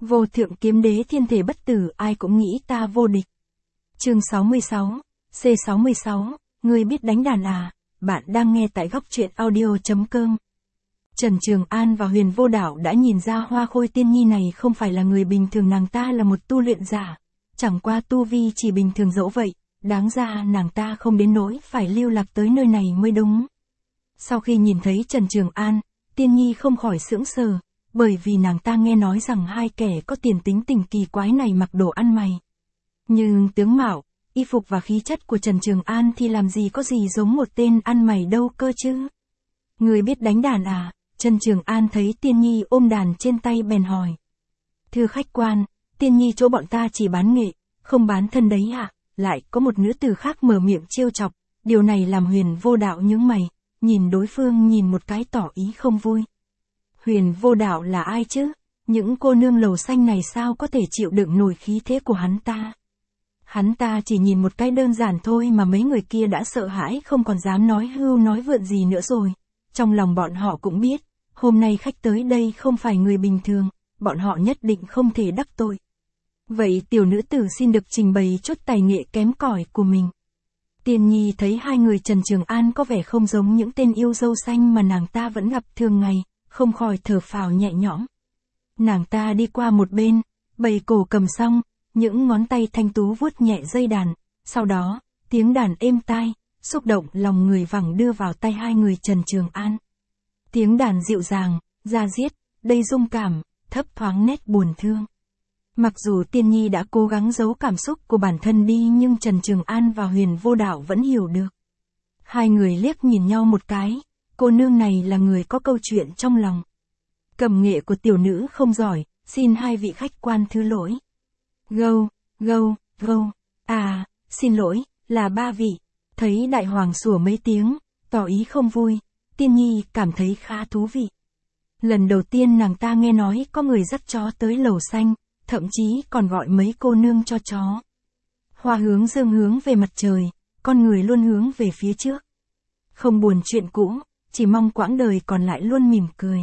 Vô thượng kiếm đế thiên thể bất tử, ai cũng nghĩ ta vô địch. Chương 66, C66, ngươi biết đánh đàn à? Bạn đang nghe tại góc truyện audio.com. Trần Trường An và Huyền Vô Đạo đã nhìn ra Hoa Khôi Tiên Nhi này không phải là người bình thường, nàng ta là một tu luyện giả. Chẳng qua tu vi chỉ bình thường dẫu vậy, đáng ra nàng ta không đến nỗi phải lưu lạc tới nơi này mới đúng. Sau khi nhìn thấy Trần Trường An, Tiên Nhi không khỏi sững sờ, bởi vì nàng ta nghe nói rằng hai kẻ có tiền tính tình kỳ quái này mặc đồ ăn mày. Nhưng tướng mạo, y phục và khí chất của Trần Trường An thì làm gì có gì giống một tên ăn mày đâu cơ chứ. Người biết đánh đàn à? Trần Trường An thấy Tiên Nhi ôm đàn trên tay bèn hỏi. Thưa khách quan, Tiên Nhi chỗ bọn ta chỉ bán nghệ, không bán thân đấy ạ. Lại có một nữ tử khác mở miệng trêu chọc, điều này làm Huyền Vô Đạo nhướng mày, nhìn đối phương nhìn một cái tỏ ý không vui. Huyền Vô Đạo là ai chứ? Những cô nương lầu xanh này sao có thể chịu đựng nổi khí thế của hắn ta? Hắn ta chỉ nhìn một cái đơn giản thôi mà mấy người kia đã sợ hãi không còn dám nói hưu nói vượn gì nữa rồi. Trong lòng bọn họ cũng biết, hôm nay khách tới đây không phải người bình thường, bọn họ nhất định không thể đắc tội. Vậy tiểu nữ tử xin được trình bày chút tài nghệ kém cỏi của mình. Tiên Nhi thấy hai người Trần Trường An có vẻ không giống những tên yêu dâu xanh mà nàng ta vẫn gặp thường ngày, không khỏi thở phào nhẹ nhõm. Nàng ta đi qua một bên, bày cổ cầm xong, những ngón tay thanh tú vuốt nhẹ dây đàn, sau đó, tiếng đàn êm tai, xúc động lòng người vẳng đưa vào tay hai người Trần Trường An. Tiếng đàn dịu dàng, da diết, đầy rung cảm, thấp thoáng nét buồn thương. Mặc dù Tiên Nhi đã cố gắng giấu cảm xúc của bản thân đi nhưng Trần Trường An và Huyền Vô Đạo vẫn hiểu được. Hai người liếc nhìn nhau một cái, cô nương này là người có câu chuyện trong lòng. Cầm nghệ của tiểu nữ không giỏi, xin hai vị khách quan thứ lỗi. Gâu, gâu, gâu, à, xin lỗi, là ba vị. Thấy đại hoàng sủa mấy tiếng, tỏ ý không vui, Tiên Nhi cảm thấy khá thú vị. Lần đầu tiên nàng ta nghe nói có người dắt chó tới lầu xanh, thậm chí còn gọi mấy cô nương cho chó. Hoa hướng dương hướng về mặt trời, con người luôn hướng về phía trước. Không buồn chuyện cũ, chỉ mong quãng đời còn lại luôn mỉm cười.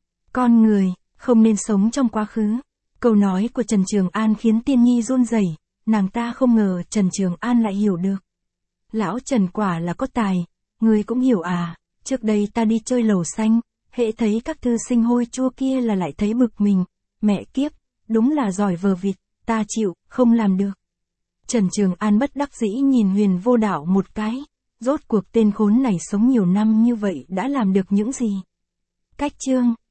Con người, không nên sống trong quá khứ. Câu nói của Trần Trường An khiến Tiên Nhi run rẩy, nàng ta không ngờ Trần Trường An lại hiểu được. Lão Trần quả là có tài, người cũng hiểu à, trước đây ta đi chơi lầu xanh, hễ thấy các thư sinh hôi chua kia là lại thấy bực mình, mẹ kiếp, đúng là giỏi vờ vịt, ta chịu, không làm được. Trần Trường An bất đắc dĩ nhìn Huyền Vô Đạo một cái, rốt cuộc tên khốn này sống nhiều năm như vậy đã làm được những gì? Cách chương